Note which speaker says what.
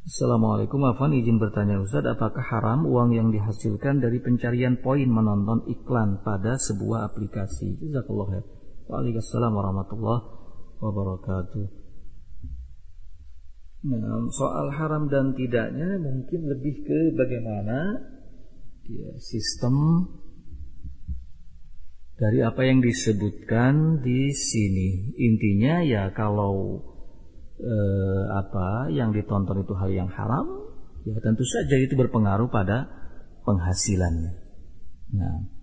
Speaker 1: Assalamualaikum, Afwan, izin bertanya Ustaz, apakah haram uang yang dihasilkan dari pencarian poin menonton iklan pada sebuah aplikasi? Jazakallah khair. Waalaikumsalam warahmatullahi wabarakatuh. Nah, soal haram dan tidaknya mungkin lebih ke bagaimana sistem dari apa yang disebutkan di sini. Intinya ya kalau apa yang ditonton itu hal yang haram, ya tentu saja itu berpengaruh pada penghasilannya. Nah,